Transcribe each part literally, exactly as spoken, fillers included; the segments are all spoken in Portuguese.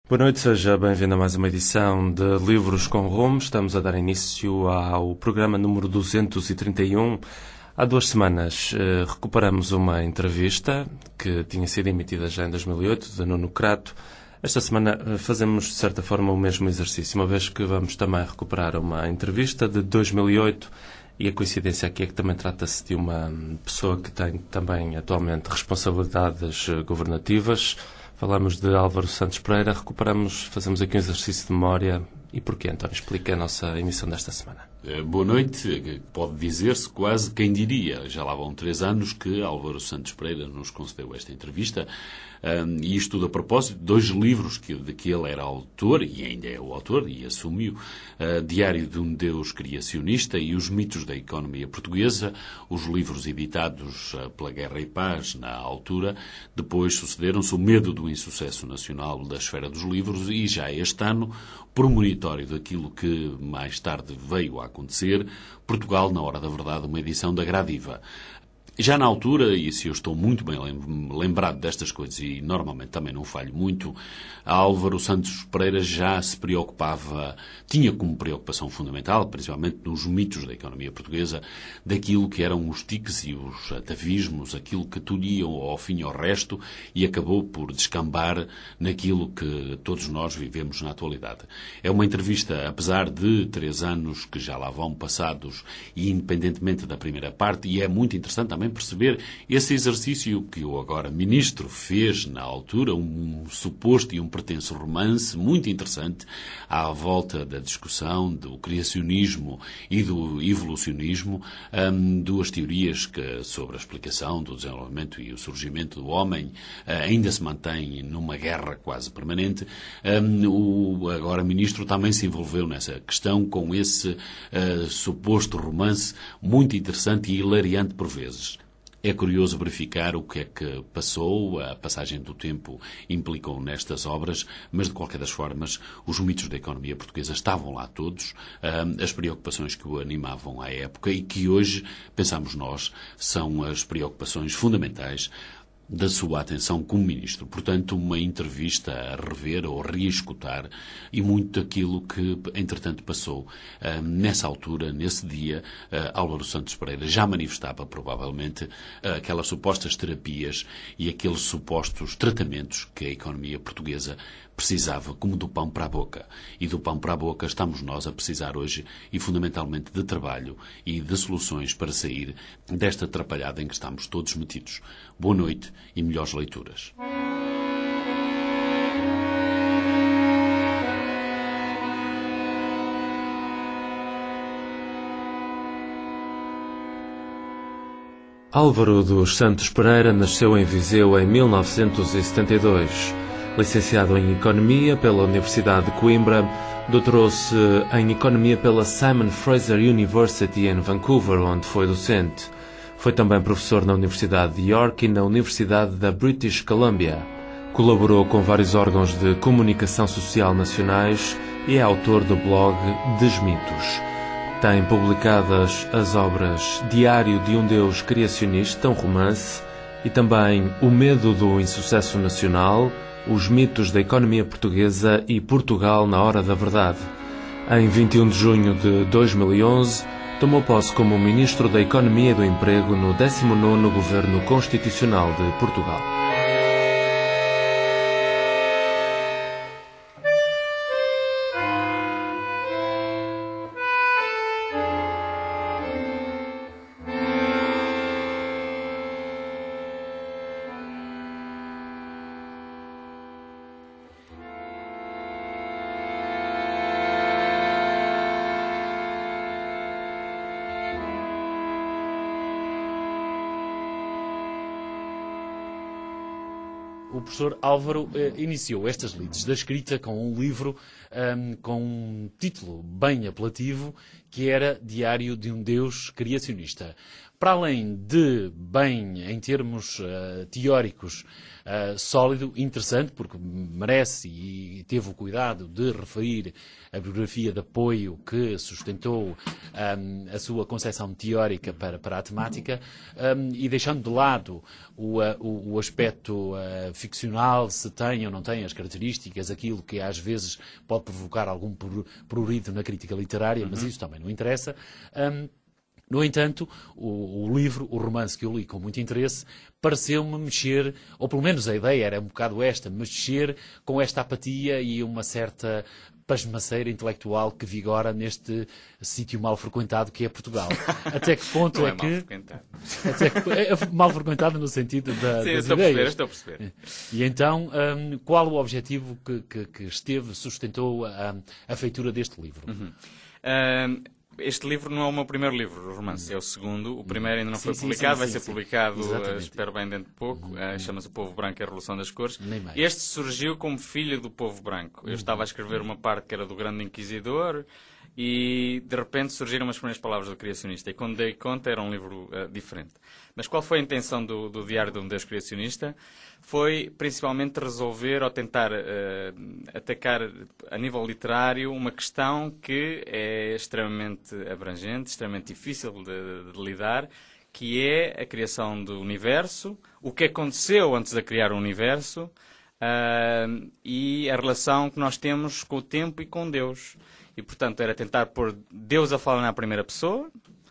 Boa noite, seja bem-vindo a mais uma edição de Livros com Rumo. Estamos a dar início ao programa número duzentos e trinta e um. Há duas semanas eh, recuperamos uma entrevista que tinha sido emitida já em dois mil e oito, de Nuno Crato. Esta semana eh, fazemos, de certa forma, o mesmo exercício, uma vez que vamos também recuperar uma entrevista de dois mil e oito, e a coincidência aqui é que também trata-se de uma pessoa que tem também atualmente responsabilidades governativas. Falamos de Álvaro Santos Pereira, recuperamos, fazemos aqui um exercício de memória. E porquê, António? Explica a nossa emissão desta semana. Boa noite. Pode dizer-se quase quem diria. Já lá vão três anos que Álvaro Santos Pereira nos concedeu esta entrevista. Um, e isto tudo a propósito de dois livros que, de que ele era autor, e ainda é o autor, e assumiu, uh, Diário de um Deus Criacionista e Os Mitos da Economia Portuguesa, os livros editados uh, pela Guerra e Paz na altura. Depois sucederam-se O Medo do Insucesso Nacional da Esfera dos Livros e já este ano, premonitório daquilo que mais tarde veio a acontecer, Portugal na Hora da Verdade, uma edição da Gradiva. Já na altura, e se eu estou muito bem lembrado destas coisas e normalmente também não falho muito, Álvaro Santos Pereira já se preocupava, tinha como preocupação fundamental, principalmente nos mitos da economia portuguesa, daquilo que eram os tiques e os atavismos, aquilo que tudo ia ao fim e ao resto, e acabou por descambar naquilo que todos nós vivemos na atualidade. É uma entrevista, apesar de três anos que já lá vão passados, e independentemente da primeira parte, e é muito interessante também perceber esse exercício que o agora ministro fez na altura, um suposto e um pretenso romance muito interessante à volta da discussão do criacionismo e do evolucionismo, um, duas teorias que, sobre a explicação do desenvolvimento e o surgimento do homem, uh, ainda se mantém numa guerra quase permanente. Um, o agora ministro também se envolveu nessa questão com esse uh, suposto romance muito interessante e hilariante por vezes. É curioso verificar o que é que passou, a passagem do tempo implicou nestas obras, mas de qualquer das formas os mitos da economia portuguesa estavam lá todos, as preocupações que o animavam à época e que hoje, pensamos nós, são as preocupações fundamentais da sua atenção como ministro. Portanto, uma entrevista a rever ou a reescutar e muito daquilo que, entretanto, passou. Uh, nessa altura, nesse dia, uh, Álvaro Santos Pereira já manifestava, provavelmente, uh, aquelas supostas terapias e aqueles supostos tratamentos que a economia portuguesa precisava, como do pão para a boca. E do pão para a boca estamos nós a precisar hoje, e fundamentalmente de trabalho e de soluções para sair desta atrapalhada em que estamos todos metidos. Boa noite e melhores leituras. Álvaro dos Santos Pereira nasceu em Viseu em mil novecentos e setenta e dois. Licenciado em Economia pela Universidade de Coimbra, doutorou-se em Economia pela Simon Fraser University em Vancouver, onde foi docente. Foi também professor na Universidade de York e na Universidade da British Columbia. Colaborou com vários órgãos de comunicação social nacionais e é autor do blog Desmitos. Tem publicadas as obras Diário de um Deus Criacionista, um romance, e também O Medo do Insucesso Nacional, Os Mitos da Economia Portuguesa e Portugal na Hora da Verdade. Em vinte e um de junho de dois mil e onze, tomou posse como Ministro da Economia e do Emprego no décimo nono Governo Constitucional de Portugal. O professor Álvaro eh, iniciou estas lides da escrita com um livro um, com um título bem apelativo, que era Diário de um Deus Criacionista. para além de, bem, em termos uh, teóricos, uh, sólido, interessante, porque merece e teve o cuidado de referir a bibliografia de apoio que sustentou um, a sua concepção teórica para, para a temática, um, e deixando de lado o, o, o aspecto uh, ficcional, se tem ou não tem as características, aquilo que às vezes pode provocar algum prurido na crítica literária, uhum. mas isso também não interessa. Um, No entanto, o, o livro, o romance que eu li com muito interesse, pareceu-me mexer, ou pelo menos a ideia era um bocado esta, mexer com esta apatia e uma certa pasmaceira intelectual que vigora neste sítio mal frequentado que é Portugal. Até que ponto não é, é que... mal frequentado. Até que... É mal frequentado no sentido da, Sim, das estou ideias. Estou a perceber, estou a perceber. E então, um, qual o objetivo que, que, que esteve, sustentou a, a feitura deste livro? Uhum. Um... Este livro não é o meu primeiro livro, o romance, é o segundo. O primeiro ainda não sim, foi sim, publicado, sim, vai sim, ser sim. publicado, Exatamente. espero bem dentro de pouco. Uhum. Uh, chama-se O Povo Branco e a Revolução das Cores. Nem mais. Este surgiu como filho do Povo Branco. Eu uhum. estava a escrever uma parte que era do Grande Inquisidor e, de repente, surgiram as primeiras palavras do Criacionista. E, quando dei conta, era um livro uh, diferente. Mas qual foi a intenção do, do Diário de um Deus Criacionista? Foi, principalmente, resolver ou tentar uh, atacar, a nível literário, uma questão que é extremamente abrangente, extremamente difícil de, de lidar, que é a criação do universo, o que aconteceu antes de criar o universo uh, e a relação que nós temos com o tempo e com Deus. E, portanto, era tentar pôr Deus a falar na primeira pessoa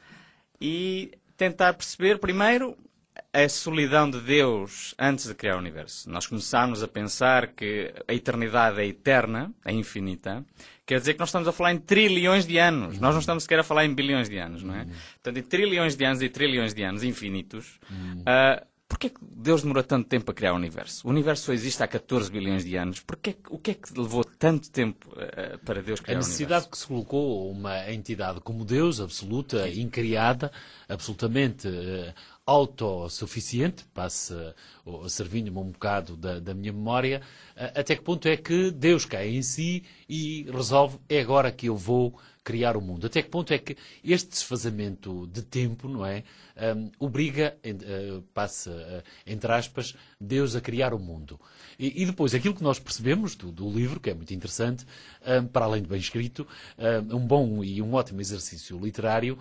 e tentar perceber, primeiro, a solidão de Deus antes de criar o universo. Nós começámos a pensar que a eternidade é eterna, é infinita. Quer dizer que nós estamos a falar em trilhões de anos. Nós não estamos sequer a falar em bilhões de anos, não é? Portanto, em trilhões de anos e trilhões de anos infinitos, uh, porquê que Deus demorou tanto tempo a criar o universo? O universo só existe há catorze bilhões de anos. Porquê, o que é que levou tanto tempo uh, para Deus criar o universo? A necessidade que se colocou uma entidade como Deus, absoluta, Sim. incriada, absolutamente uh, autossuficiente, passe uh, servindo-me um bocado da, da minha memória, uh, até que ponto é que Deus cai em si e resolve, é agora que eu vou criar o mundo. Até que ponto é que este desfazamento de tempo, não é, um, obriga, uh, passa, uh, entre aspas, Deus a criar o mundo. E, e depois, aquilo que nós percebemos do, do livro, que é muito interessante, um, para além de bem escrito, um, um bom e um ótimo exercício literário,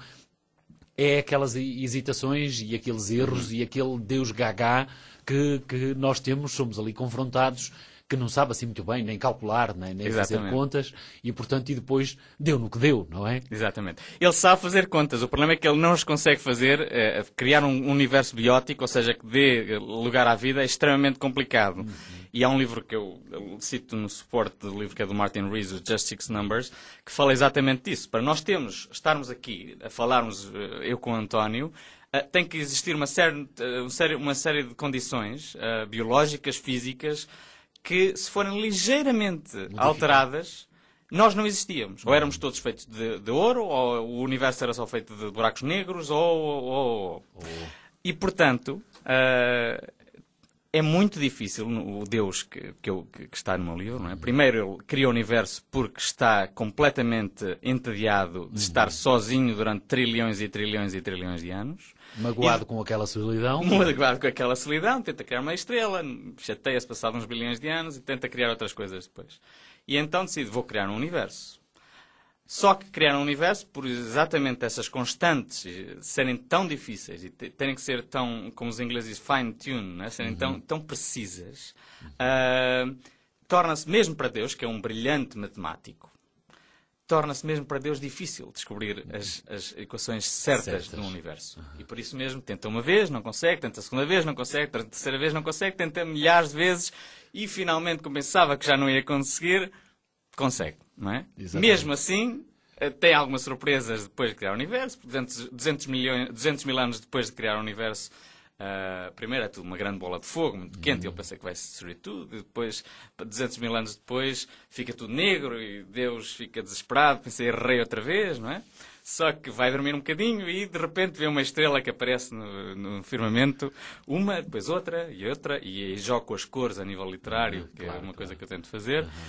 é aquelas hesitações e aqueles erros e aquele Deus gagá que, que nós temos, somos ali confrontados, que não sabe assim muito bem nem calcular, nem, nem fazer contas, e portanto, e depois deu no que deu, não é? Exatamente. Ele sabe fazer contas, o problema é que ele não as consegue fazer, é, criar um universo biótico, ou seja, que dê lugar à vida, é extremamente complicado. Uhum. E há um livro que eu, eu cito no suporte do livro que é do Martin Rees, Just Six Numbers, que fala exatamente disso. Para nós termos, estarmos aqui a falarmos, eu com o António, uh, tem que existir uma série, uh, uma série de condições uh, biológicas, físicas, que se forem ligeiramente alteradas, nós não existíamos. Ou éramos todos feitos de, de ouro, ou o universo era só feito de buracos negros, ou... ou, ou. Oh. E, portanto... Uh, É muito difícil, o Deus que, que, eu, que está no meu livro, não é? Primeiro, ele cria o universo porque está completamente entediado de estar sozinho durante trilhões e trilhões e trilhões de anos. Magoado e, com aquela solidão. Magoado com aquela solidão, tenta criar uma estrela, chateia-se passado uns bilhões de anos e tenta criar outras coisas depois. E então decide, vou criar um universo. Só que criar um universo, por exatamente essas constantes serem tão difíceis e terem que ser tão, como os ingleses dizem, fine-tune, né? serem uhum. tão, tão precisas, uh, torna-se mesmo para Deus, que é um brilhante matemático, torna-se mesmo para Deus difícil descobrir as, as equações certas, certas. do universo. Uhum. E por isso mesmo tenta uma vez, não consegue, tenta a segunda vez, não consegue, tenta a terceira vez, não consegue, tenta milhares de vezes e finalmente, como pensava que já não ia conseguir, consegue. Não é? Mesmo assim, tem algumas surpresas depois de criar o universo. duzentos, milhões, duzentos mil anos depois de criar o universo, uh, primeiro é tudo uma grande bola de fogo, muito quente, e ele pensa que vai se destruir tudo. E depois, duzentos mil anos depois, fica tudo negro e Deus fica desesperado, pensa, errei outra vez, não é? Só que vai dormir um bocadinho e de repente vê uma estrela que aparece no, no firmamento, uma, depois outra e outra, e aí joga com as cores a nível literário, que é uma coisa que eu tento fazer.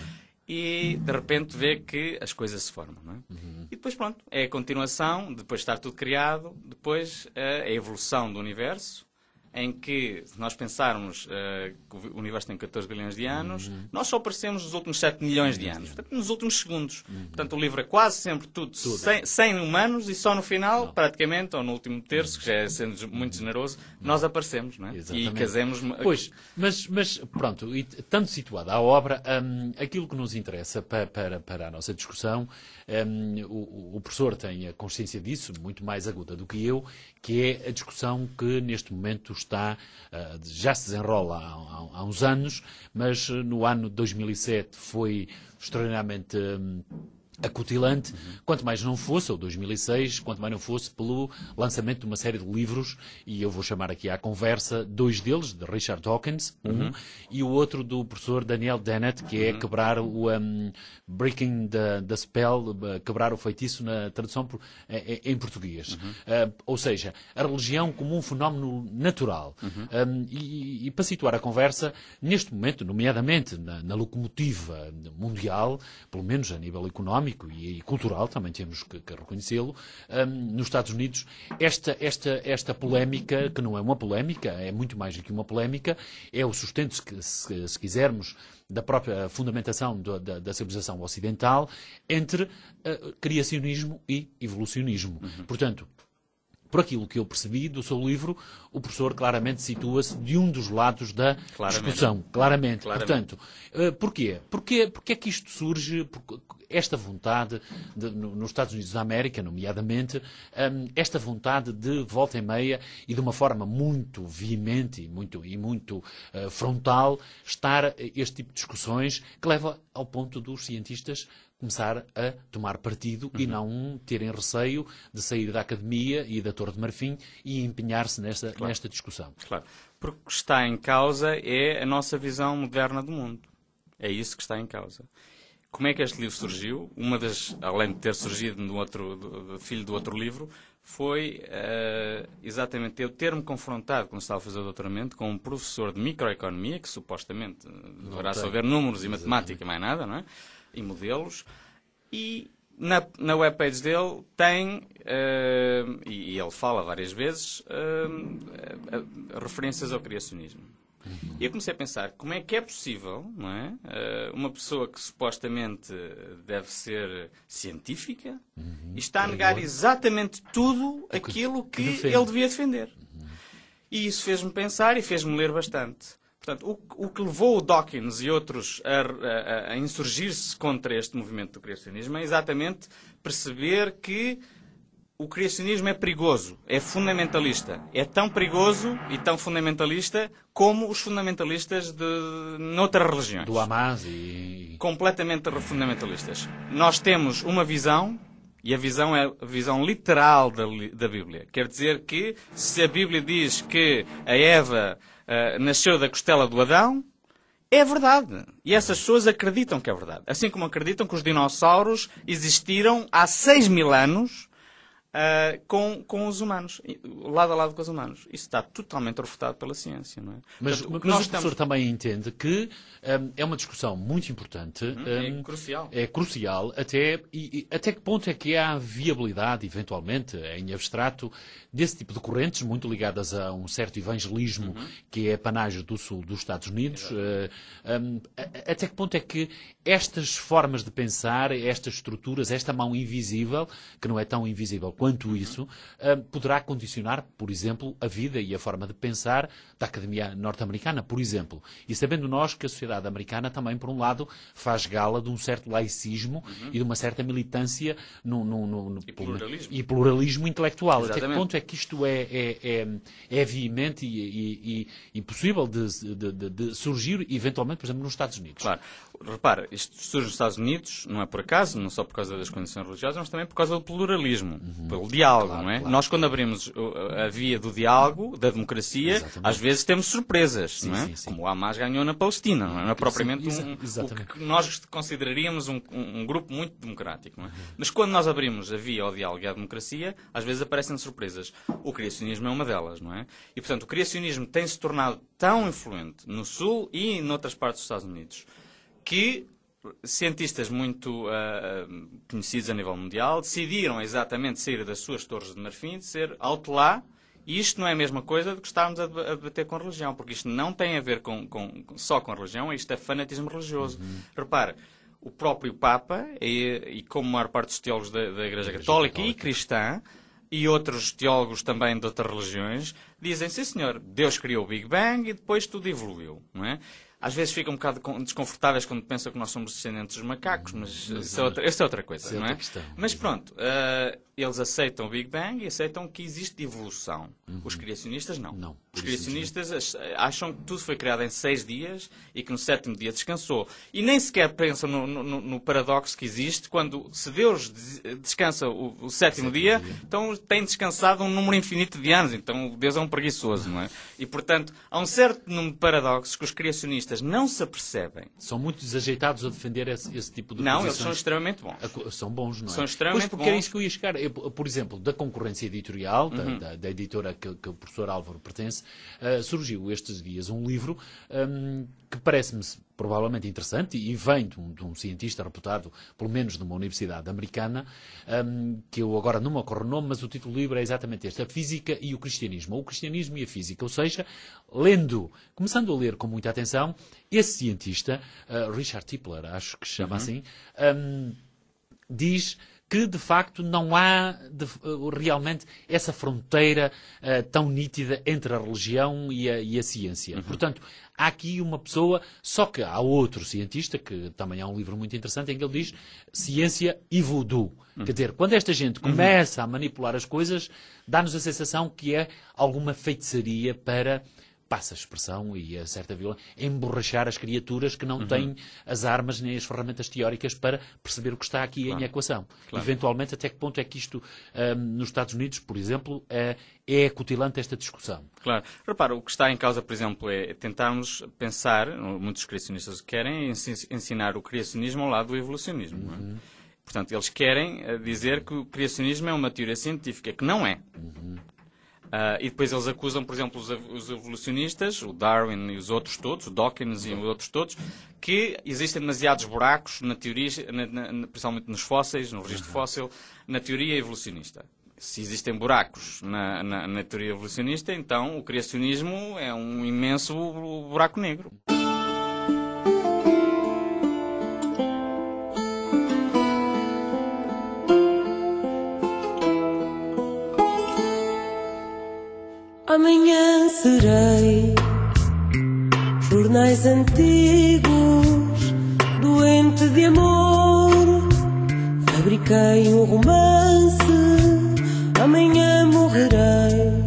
e de repente vê que as coisas se formam, não é? Uhum. E depois, pronto, é a continuação, depois de estar tudo criado, depois a evolução do universo, em que, se nós pensarmos uh, que o universo tem catorze bilhões de anos, uhum. nós só aparecemos nos últimos sete milhões de anos. Portanto, nos últimos segundos. Uhum. Portanto, o livro é quase sempre tudo, tudo. Sem, sem humanos, e só no final, não. praticamente, ou no último terço, que já é sendo muito generoso, nós aparecemos, não é? Exatamente. E casemos... Pois, mas, mas pronto, e tanto situada a obra, um, aquilo que nos interessa para, para, para a nossa discussão, um, o, o professor tem a consciência disso, muito mais aguda do que eu, que é a discussão que neste momento está, uh, já se desenrola há, há, há uns anos, mas no ano de dois mil e sete foi extraordinariamente um, acutilante, uhum. quanto mais não fosse, ou dois mil e seis, quanto mais não fosse pelo lançamento de uma série de livros, e eu vou chamar aqui à conversa dois deles, de Richard Dawkins, um, uhum. e o outro do professor Daniel Dennett, que é uhum. quebrar o um, Breaking the, the Spell, quebrar o feitiço na tradução por, em, em português. Uhum. Uh, ou seja, a religião como um fenómeno natural. Uhum. Um, e, e para situar a conversa, neste momento, nomeadamente na, na locomotiva mundial, pelo menos a nível económico, e cultural, também temos que, que reconhecê-lo, um, nos Estados Unidos, esta, esta, esta polémica, que não é uma polémica, é muito mais do que uma polémica, é o sustento, se, se, se quisermos, da própria fundamentação do, da, da civilização ocidental entre uh, criacionismo e evolucionismo. Uhum. Portanto, por aquilo que eu percebi do seu livro, o professor claramente situa-se de um dos lados da claramente. discussão. Claramente. claramente. Portanto, uh, porquê? Porquê? Porque é que isto surge, porque esta vontade, de, no, nos Estados Unidos da América, nomeadamente, um, esta vontade de volta e meia e de uma forma muito veemente e muito, e muito uh, frontal, estar este tipo de discussões que leva ao ponto dos cientistas começar a tomar partido uhum. e não terem receio de sair da academia e da Torre de Marfim e empenhar-se nesta, claro. nesta discussão. Claro, porque o que está em causa é a nossa visão moderna do mundo. É isso que está em causa. Como é que este livro surgiu? Uma das, além de ter surgido no outro, do, do filho do outro livro, foi uh, exatamente eu ter-me confrontado, quando estava a fazer o doutoramento, com um professor de microeconomia, que supostamente deverá saber números e matemática e mais nada, não é? E modelos, e na, na webpage dele tem, uh, e, e ele fala várias vezes, uh, uh, uh, referências ao criacionismo. Uhum. E eu comecei a pensar, como é que é possível, não é? Uh, uma pessoa que supostamente deve ser científica uhum. e está a negar exatamente tudo aquilo que, que ele devia defender. Uhum. E isso fez-me pensar e fez-me ler bastante. Portanto, o, o que levou o Dawkins e outros a, a, a insurgir-se contra este movimento do criacionismo é exatamente perceber que o criacionismo é perigoso, é fundamentalista. É tão perigoso e tão fundamentalista como os fundamentalistas de noutras religiões. Do Hamas e... Completamente fundamentalistas. Nós temos uma visão, e a visão é a visão literal da, da Bíblia. Quer dizer que, se a Bíblia diz que a Eva uh, nasceu da costela do Adão, é verdade. E essas pessoas acreditam que é verdade. Assim como acreditam que os dinossauros existiram há seis mil anos, Uh, com, com os humanos, lado a lado com os humanos. Isso está totalmente refutado pela ciência, não é? Mas, Portanto, mas o estamos... professor também entende que um, é uma discussão muito importante. Hum, um, é crucial. É crucial, até, e, e, até que ponto é que há viabilidade, eventualmente, em abstrato, desse tipo de correntes, muito ligadas a um certo evangelismo uhum. que é panágio do sul dos Estados Unidos. Uh, um, até que ponto é que estas formas de pensar, estas estruturas, esta mão invisível, que não é tão invisível quanto isso, uh, poderá condicionar, por exemplo, a vida e a forma de pensar da Academia Norte-Americana, por exemplo. E sabendo nós que a sociedade americana também, por um lado, faz gala de um certo laicismo uhum. e de uma certa militância no, no, no, no, e, pluralismo. e pluralismo intelectual. Exatamente. Até que ponto é que isto é, é, é, é veemente e, e, e possível de, de, de, de surgir, eventualmente, por exemplo, nos Estados Unidos? Claro. Repara, isto surge nos Estados Unidos, não é por acaso, não só por causa das condições religiosas, mas também por causa do pluralismo, uhum. pelo diálogo, claro, não é? Claro, Nós, quando claro. abrimos a via do diálogo, da democracia, Exatamente. às vezes temos surpresas, sim, não é? Sim, sim. Como o Hamas ganhou na Palestina, não é? Não é propriamente um, o que nós consideraríamos um, um, um grupo muito democrático, não é? Uhum. Mas quando nós abrimos a via ao diálogo e à democracia, às vezes aparecem surpresas. O criacionismo é uma delas, não é? E, portanto, o criacionismo tem-se tornado tão influente no Sul e noutras partes dos Estados Unidos que cientistas muito uh, conhecidos a nível mundial decidiram exatamente sair das suas torres de marfim, de ser alto lá, e isto não é a mesma coisa do que estarmos a debater com religião, porque isto não tem a ver com, com, só com a religião, isto é fanatismo religioso. Uhum. Repare, o próprio Papa, e, e como a maior parte dos teólogos da, da Igreja, Igreja Católica, Católica e cristã, e outros teólogos também de outras religiões, dizem, sim senhor, Deus criou o Big Bang e depois tudo evoluiu, não é? Às vezes ficam um bocado desconfortáveis quando pensam que nós somos descendentes dos macacos, mas uhum. isso, é outra, isso é outra coisa, não é? Questão. Mas pronto, uh, eles aceitam o Big Bang e aceitam que existe evolução. Uhum. Os criacionistas não. não Os criacionistas acham que tudo foi criado em seis dias e que no sétimo dia descansou. E nem sequer pensam no, no, no paradoxo que existe quando, se Deus descansa o, o sétimo dia, dia, então tem descansado um número infinito de anos. Então Deus é um preguiçoso, não é? E, portanto, há um certo número de paradoxos que os criacionistas não se apercebem. São muito desajeitados a defender esse, esse tipo de Não, posições. eles são extremamente bons. São bons, não é? São extremamente pois, porque bons. Era isso que eu ia chegar. Eu, por exemplo, da concorrência editorial, uhum. da, da, da editora que, que o professor Álvaro pertence, uh, surgiu estes dias um livro um, que parece-me provavelmente interessante e vem de um, de um cientista reputado, pelo menos de uma universidade americana, um, que eu agora não me ocorre o nome, mas o título do livro é exatamente este, A Física e o Cristianismo, ou o Cristianismo e a Física, ou seja, lendo, começando a ler com muita atenção, esse cientista, uh, Richard Tipler, acho que se chama uhum. assim, um, diz que, de facto, não há de, uh, realmente essa fronteira uh, tão nítida entre a religião e a, e a ciência. Uhum. Portanto, há aqui uma pessoa, só que há outro cientista, que também há um livro muito interessante, em que ele diz ciência e voodoo. Uhum. Quer dizer, quando esta gente começa uhum. a manipular as coisas, dá-nos a sensação que é alguma feitiçaria para, passa a expressão e a certa violência, emborrachar as criaturas que não uhum. têm as armas nem as ferramentas teóricas para perceber o que está aqui claro. em equação. Claro. Eventualmente, até que ponto é que isto, um, nos Estados Unidos, por exemplo, é, é acutilante esta discussão? Claro. Repara, o que está em causa, por exemplo, é tentarmos pensar, muitos criacionistas querem ensinar o criacionismo ao lado do evolucionismo. Uhum. Não é? Portanto, eles querem dizer que o criacionismo é uma teoria científica, que não é. Uhum. Uh, e depois eles acusam, por exemplo, os, os evolucionistas, o Darwin e os outros todos, o Dawkins e os outros todos, que existem demasiados buracos na teoria, na, na, principalmente nos fósseis, no registro fóssil, na teoria evolucionista. Se existem buracos na, na, na teoria evolucionista, então o criacionismo é um imenso buraco negro. Amanhã serei jornais antigos, doente de amor. Fabriquei um romance, amanhã morrerei.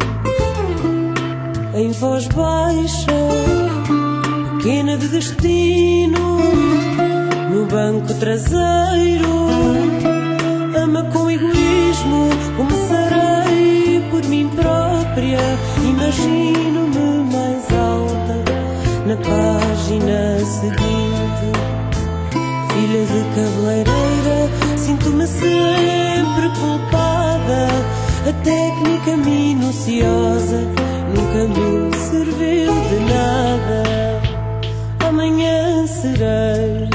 Em voz baixa, pequena de destino, no banco traseiro. Ama com egoísmo, começarei por mim própria. Imagino-me mais alta na página seguinte. Filha de cabeleireira, sinto-me sempre culpada. A técnica minuciosa nunca me serviu de nada. Amanhã serei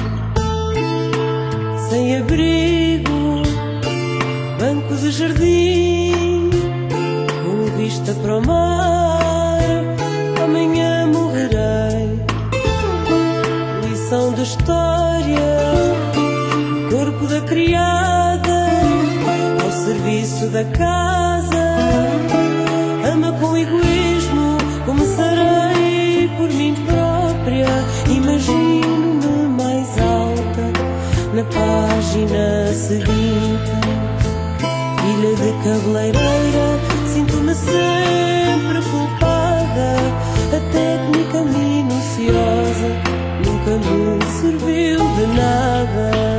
sem abrigo, banco de jardim, com vista para o mar. Amanhã morrerei. Lição de história, corpo da criada, ao serviço da casa. Ama com egoísmo, começarei por mim própria. Imagino-me mais alta na página seguinte. Filha de cabeleireira, sinto-me sempre culpada. A técnica minuciosa nunca me serviu de nada.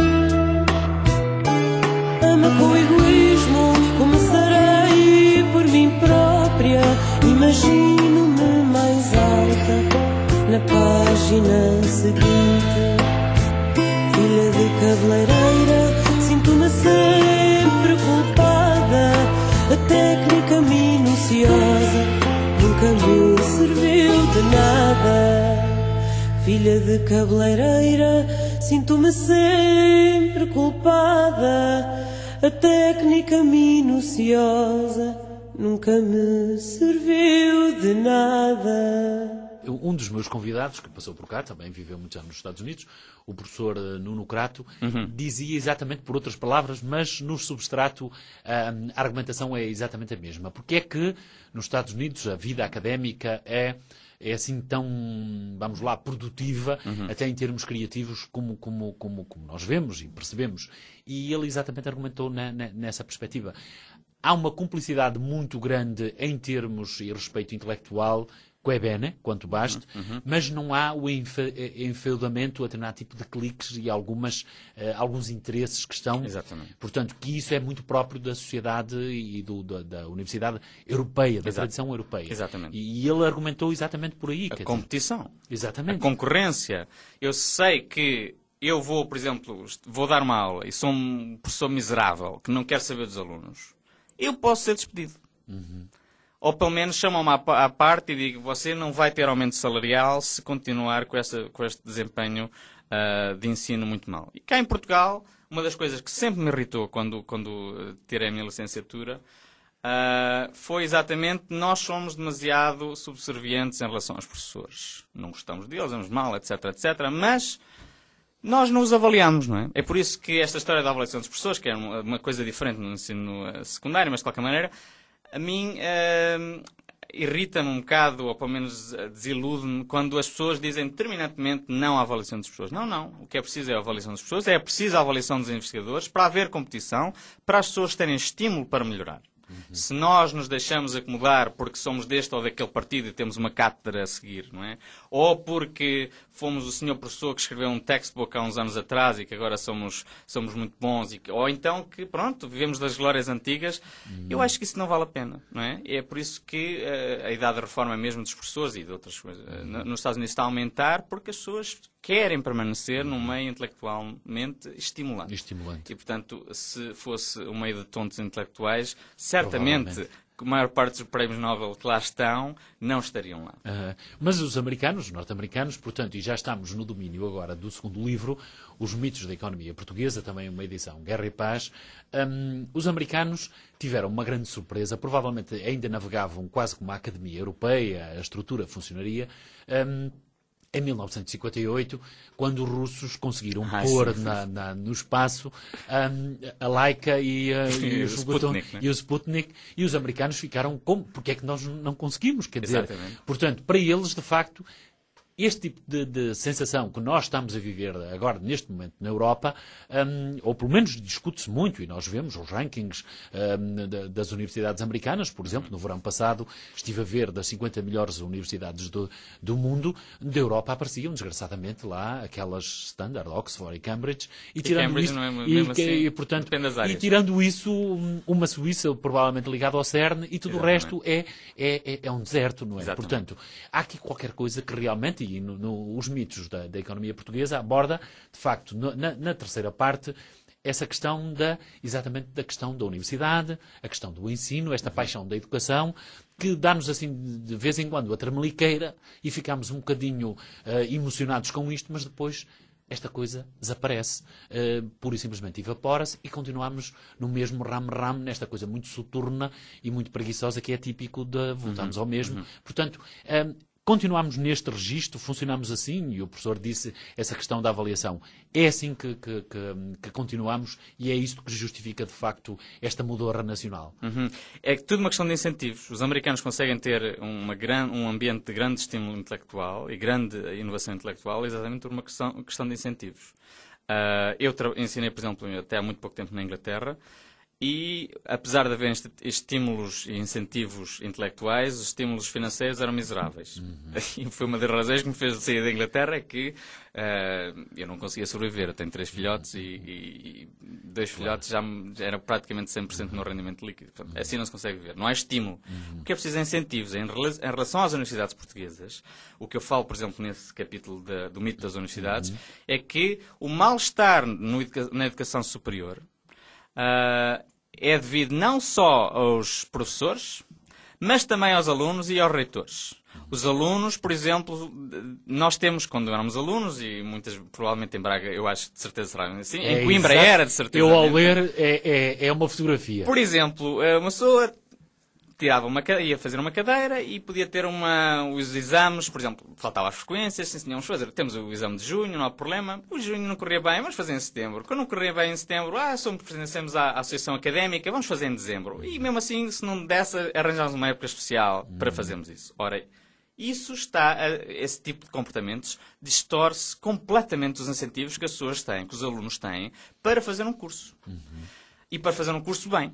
Ama com egoísmo, começarei por mim imagino-me mais alta na página seguinte. Filha de cabeleireira, sinto-me sempre culpada. A técnica minuciosa nunca me serviu de nada. Filha de cabeleireira, sinto-me sempre culpada. A técnica minuciosa nunca me serviu de nada. Um dos meus convidados, que passou por cá, também viveu muitos anos nos Estados Unidos, o professor Nuno Crato, uhum. dizia exatamente por outras palavras, mas no substrato a, a argumentação é exatamente a mesma. Porque é que nos Estados Unidos a vida académica é, é assim tão, vamos lá, produtiva, uhum. até em termos criativos, como, como, como, como nós vemos e percebemos. E ele exatamente argumentou na, na, nessa perspectiva. Há uma cumplicidade muito grande em termos e respeito intelectual, que é bene, quanto baste, uhum. mas não há o enfeudamento a determinado tipo de cliques e algumas, uh, alguns interesses que estão... Exatamente. Portanto, que isso é muito próprio da sociedade e do, da, da Universidade Europeia, da Exato. tradição europeia. Exatamente. E, e ele argumentou exatamente por aí. A competição. Dizer, exatamente. A concorrência. Eu sei que eu vou, por exemplo, vou dar uma aula e sou um professor miserável que não quer saber dos alunos. Eu posso ser despedido. Uhum. Ou pelo menos chamam-me à parte e digo, você não vai ter aumento salarial se continuar com, essa, com este desempenho uh, de ensino muito mau. E cá em Portugal, uma das coisas que sempre me irritou quando, quando tirei a minha licenciatura uh, foi exatamente nós somos demasiado subservientes em relação aos professores. Não gostamos deles, vamos mal, etc, etcétera. Mas nós não os avaliamos, não é? É por isso que esta história da avaliação dos professores, que é uma, uma coisa diferente no ensino secundário, mas de qualquer maneira... A mim uh, irrita-me um bocado, ou pelo menos uh, desilude-me, quando as pessoas dizem determinantemente não à avaliação das pessoas. Não, não. O que é preciso é a avaliação das pessoas, é preciso a avaliação dos investigadores para haver competição, para as pessoas terem estímulo para melhorar. Uhum. Se nós nos deixamos acomodar porque somos deste ou daquele partido e temos uma cátedra a seguir, não é? Ou porque fomos o senhor professor que escreveu um textbook há uns anos atrás e que agora somos, somos muito bons, e que, ou então que, pronto, vivemos das glórias antigas, uhum. eu acho que isso não vale a pena, não é? E é por isso que uh, a idade da reforma mesmo dos professores e de outras coisas uh, nos Estados Unidos está a aumentar porque as pessoas querem permanecer num meio intelectualmente estimulante. estimulante. E, portanto, se fosse um meio de tontos intelectuais, certamente a maior parte dos prémios Nobel que lá estão não estariam lá. Uh, mas os americanos, os norte-americanos, portanto, e já estamos no domínio agora do segundo livro, Os Mitos da Economia Portuguesa, também uma edição Guerra e Paz, um, os americanos tiveram uma grande surpresa, provavelmente ainda navegavam quase como a Academia Europeia, a estrutura funcionaria, um, em mil novecentos e cinquenta e oito, quando os russos conseguiram ah, pôr sim, na, na, no espaço um, a Laika e, uh, e, o Sputnik, né? e o Sputnik, e os americanos ficaram como? Porque é que nós não conseguimos? Quer dizer, Exatamente. Portanto, para eles, de facto, este tipo de, de sensação que nós estamos a viver agora, neste momento, na Europa, um, ou pelo menos discute-se muito, e nós vemos os rankings um, das universidades americanas, por exemplo, no verão passado, estive a ver das cinquenta melhores universidades do, do mundo, da Europa apareciam, desgraçadamente, lá aquelas Standard, Oxford e Cambridge, e, e tirando Cambridge isso, não é e, assim, e, portanto, e tirando isso, uma Suíça provavelmente ligada ao CERN, e tudo Exatamente. o resto é, é, é um deserto, não é? Exatamente. Portanto, há aqui qualquer coisa que realmente, e no, no, os mitos da, da economia portuguesa aborda, de facto, no, na, na terceira parte, essa questão da, exatamente da questão da universidade, a questão do ensino, esta paixão da educação, que dá-nos assim de vez em quando a tremeliqueira e ficamos um bocadinho uh, emocionados com isto, mas depois esta coisa desaparece, uh, pura e simplesmente evapora-se e continuamos no mesmo ram-ram, nesta coisa muito soturna e muito preguiçosa que é típico de voltarmos uhum, ao mesmo. Uhum. Portanto, um, continuamos neste registro, funcionamos assim, e o professor disse essa questão da avaliação. É assim que, que, que, que continuamos e é isto que justifica, de facto, esta modorra nacional. Uhum. É tudo uma questão de incentivos. Os americanos conseguem ter uma gran, um ambiente de grande estímulo intelectual e grande inovação intelectual exatamente por uma questão, questão de incentivos. Uh, eu ensinei, por exemplo, até há muito pouco tempo na Inglaterra, e, apesar de haver est- estímulos e incentivos intelectuais, os estímulos financeiros eram miseráveis. Uhum. E foi uma das razões que me fez sair da Inglaterra, é que uh, eu não conseguia sobreviver. Eu tenho três filhotes e, e, e dois filhotes já, me- já era praticamente cem por cento do meu rendimento líquido. Portanto, assim não se consegue viver. Não há estímulo. O que é preciso é incentivos. Em, rela- em relação às universidades portuguesas, o que eu falo, por exemplo, nesse capítulo da- do mito das universidades, é que o mal-estar no educa- na educação superior Uh, é devido não só aos professores, mas também aos alunos e aos reitores. Os alunos, por exemplo, nós temos, quando éramos alunos, e muitas, provavelmente em Braga, eu acho de certeza será assim, É em Coimbra exato. era de certeza. Eu, ao mesmo. ler, é, é, é uma fotografia. Por exemplo, uma pessoa tirava uma, ca- ia fazer uma cadeira e podia ter uma, os exames, por exemplo, faltava as frequências, sim, tínhamos fazer. Temos o exame de junho, não há problema. O junho não corria bem, vamos fazer em setembro. Quando não corria bem em setembro, ah, somos, pertencemos à, à associação académica, vamos fazer em dezembro. E mesmo assim, se não desse, arranjámos uma época especial para fazermos isso. Ora, isso está, a- esse tipo de comportamentos distorce completamente os incentivos que as pessoas têm, que os alunos têm, para fazer um curso. E para fazer um curso bem.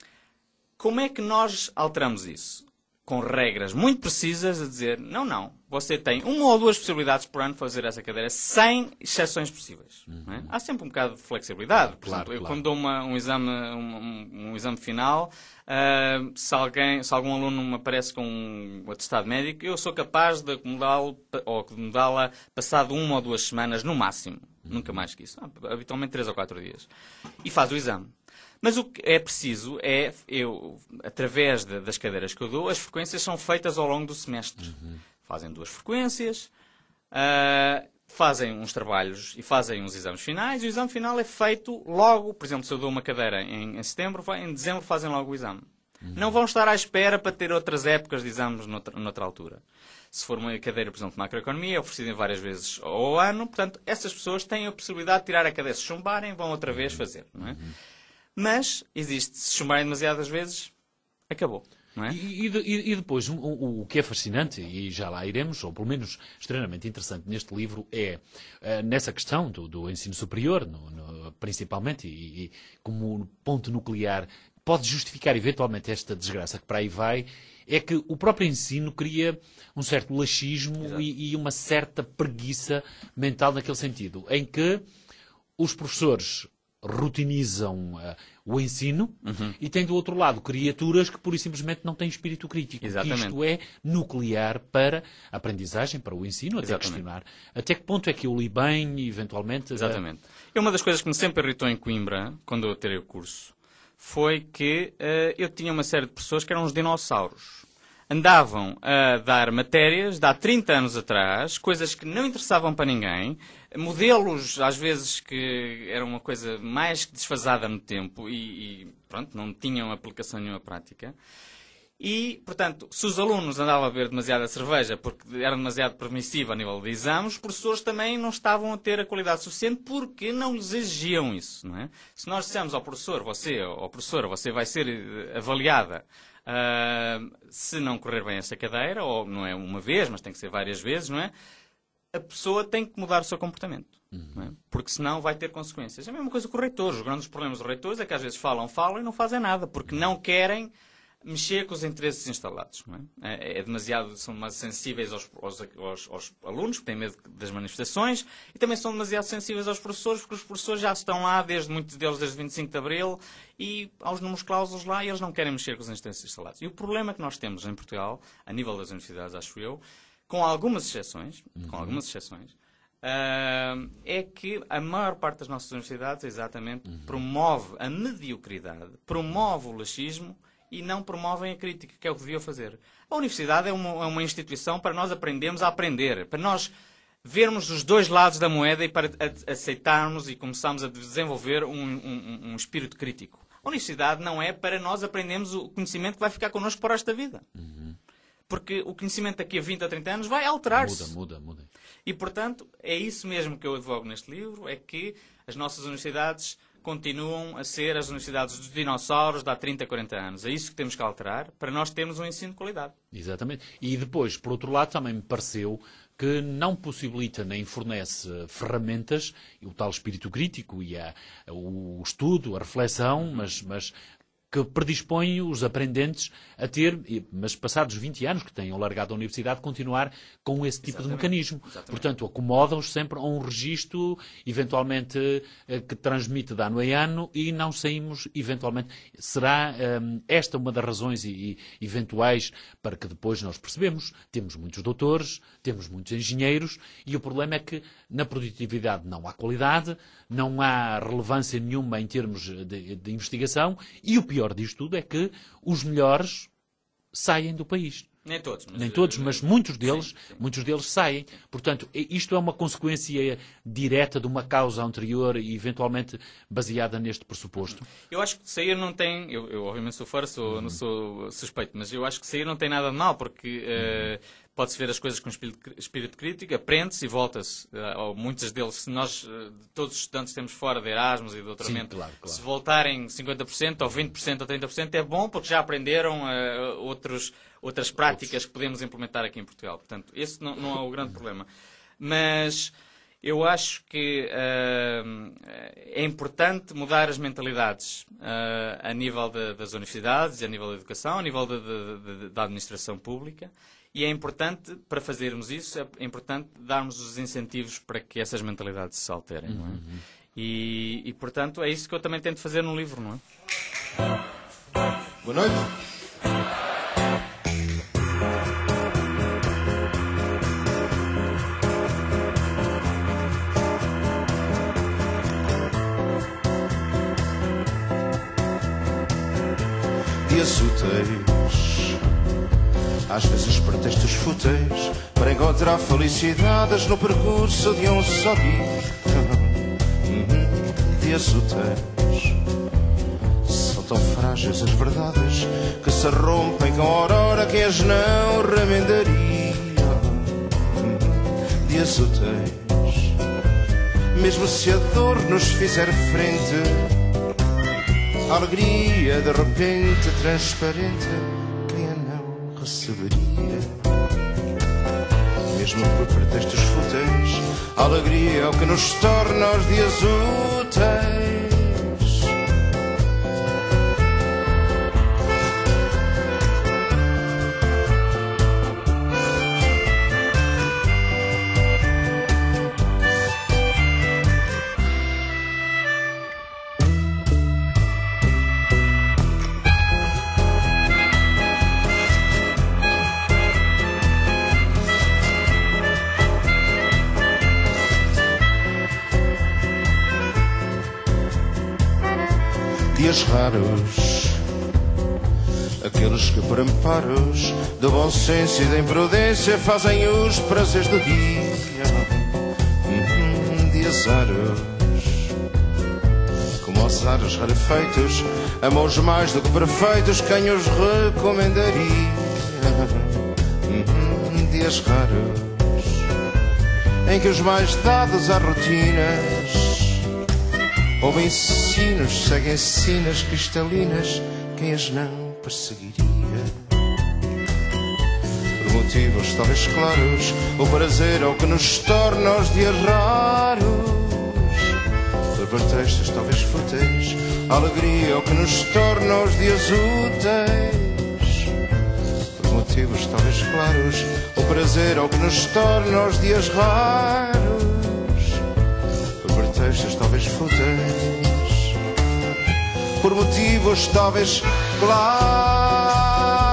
Como é que nós alteramos isso? Com regras muito precisas a dizer, não, não, você tem uma ou duas possibilidades por ano de fazer essa cadeira sem exceções possíveis. Não é? Há sempre um bocado de flexibilidade. Por Claro, exemplo, eu claro. quando dou uma- um, exame, um, um- um exame final, ah, se, alguém, se algum aluno me aparece com um atestado médico, eu sou capaz de acomodá-lo pa- ou acomodá-la passado uma ou duas semanas no máximo. Nunca mais que isso. Ah, habitualmente três ou quatro dias. E faz o exame. Mas o que é preciso é, eu, através de- das cadeiras que eu dou, as frequências são feitas ao longo do semestre. Fazem duas frequências, ah, fazem uns trabalhos e fazem uns exames finais, e o exame final é feito logo, por exemplo, se eu dou uma cadeira em, em setembro, vai- em dezembro fazem logo o exame. Não vão estar à espera para ter outras épocas de exames noutra, noutra altura. Se for uma cadeira, por exemplo, de macroeconomia, é oferecida várias vezes ao ano, portanto, essas pessoas têm a possibilidade de tirar a cadeira. Se chumbarem, vão outra vez fazer, não é? Mas, existe, se chumbarem demasiadas vezes, acabou. Não é? E, e de- e- e depois, o, o- o que é fascinante, e já lá iremos, ou pelo menos extremamente interessante neste livro, é eh, nessa questão do, do ensino superior, no- no- principalmente, e, e como ponto nuclear, pode justificar eventualmente esta desgraça que para aí vai, é que o próprio ensino cria um certo laxismo e, e uma certa preguiça mental naquele sentido, em que os professores rutinizam uh, o ensino e tem do outro lado criaturas que pura e simplesmente não têm espírito crítico. Exatamente. Isto é nuclear para a aprendizagem, para o ensino, até Exatamente. questionar. Até que ponto é que eu li bem, eventualmente? uh, Exatamente. E uma das coisas que me sempre irritou em Coimbra, quando eu tirei o curso, foi que eh, eu tinha uma série de pessoas que eram uns dinossauros. Andavam a dar matérias de há trinta anos atrás, coisas que não interessavam para ninguém, modelos, às vezes, que eram uma coisa mais que desfasada no tempo e, e pronto, não tinham aplicação nenhuma prática. E, portanto, se os alunos andavam a beber demasiada cerveja porque era demasiado permissivo a nível de exames, os professores também não estavam a ter a qualidade suficiente porque não lhes exigiam isso, não é? Se nós dissemos ao professor, você, ou professora, você vai ser eh, avaliada ah, se não correr bem essa cadeira, ou não é uma vez, mas tem que ser várias vezes, não é? A pessoa tem que mudar o seu comportamento. Não é? Porque senão vai ter consequências. É a mesma coisa com os reitores. Os grandes problemas dos reitores é que às vezes falam, falam e não fazem nada, porque não querem mexer com os interesses instalados. Não é? É, é demasiado, são mais sensíveis aos, aos, aos, aos alunos, que têm medo das manifestações, e também são demasiado sensíveis aos professores, porque os professores já estão lá, desde muitos deles desde vinte e cinco de Abril, e aos números clausos lá, e eles não querem mexer com os interesses instalados. E o problema que nós temos em Portugal, a nível das universidades, acho eu, com algumas exceções, com algumas exceções, ah, é que a maior parte das nossas universidades, exatamente, promove a mediocridade, promove o laxismo e não promovem a crítica, que é o que deviam fazer. A universidade é uma, é uma instituição para nós aprendermos a aprender, para nós vermos os dois lados da moeda e para a- aceitarmos e começarmos a desenvolver um, um- um espírito crítico. A universidade não é para nós aprendermos o conhecimento que vai ficar connosco para esta vida. Porque o conhecimento daqui a vinte a trinta anos vai alterar-se. Muda, muda, muda. E, portanto, é isso mesmo que eu advogo neste livro, é que as nossas universidades continuam a ser as universidades dos dinossauros de há trinta, quarenta anos. É isso que temos que alterar para nós termos um ensino de qualidade. Exatamente. E depois, por outro lado, também me pareceu que não possibilita nem fornece ferramentas, o tal espírito crítico e a, o estudo, a reflexão, mas, mas que predispõe os aprendentes a ter, mas passados vinte anos que tenham largado a universidade, continuar com esse tipo Exatamente. de mecanismo. Exatamente. Portanto, acomodam-os sempre a um registro, eventualmente, que transmite de ano em ano e não saímos, eventualmente. Será hum, esta uma das razões e, e eventuais para que depois nós percebemos. Temos muitos doutores, temos muitos engenheiros e o problema é que na produtividade não há qualidade, não há relevância nenhuma em termos de, de investigação e o pior disto tudo é que os melhores saem do país. Nem todos. Mas, Nem todos, mas muitos deles, sim, sim. muitos deles saem. Portanto, isto é uma consequência direta de uma causa anterior e eventualmente baseada neste pressuposto. Eu acho que sair não tem... Eu, eu obviamente sou fora, sou, não sou suspeito, mas eu acho que sair não tem nada de mal, porque uh, pode-se ver as coisas com espírito, espírito crítico, aprende-se e volta-se. Uh, ou muitos deles, se nós, uh, todos os estudantes temos fora de Erasmus e de doutoramento, Sim, claro, claro. se voltarem cinquenta por cento ou vinte por cento ou trinta por cento é bom, porque já aprenderam uh, outros... outras práticas que podemos implementar aqui em Portugal. Portanto, esse não, não é o grande problema. Mas eu acho que uh, é importante mudar as mentalidades uh, a nível de, das universidades, a nível da educação, a nível de, de, de, da administração pública. E é importante, para fazermos isso, é importante darmos os incentivos para que essas mentalidades se alterem. Não é? Uhum. E, e, portanto, é isso que eu também tento fazer no livro, não é? Boa noite. Dias úteis, às vezes pretextos fúteis para encontrar felicidades no percurso de um só dia. Dias úteis, são tão frágeis as verdades que se rompem com a aurora que as não remendaria. Dias úteis, mesmo se a dor nos fizer frente, a alegria de repente transparente, quem a não receberia? Mesmo por pretextos fúteis, a alegria é o que nos torna os dias úteis. Dias raros, aqueles que por amparos do bom senso e da imprudência fazem os prazeres do dia. Uhum, dias raros, como aos aros rarefeitos, amam-os mais do que perfeitos, quem os recomendaria? Uhum, dias raros, em que os mais dados à rotinas ouvem ensinos, seguem sinas cristalinas, quem as não perseguiria? Por motivos talvez claros, o prazer é o que nos torna os dias raros. Por pretextos talvez fúteis, a alegria é o que nos torna os dias úteis. Por motivos talvez claros, o prazer é o que nos torna os dias raros. Pretextos talvez fúteis, por motivos talvez claros.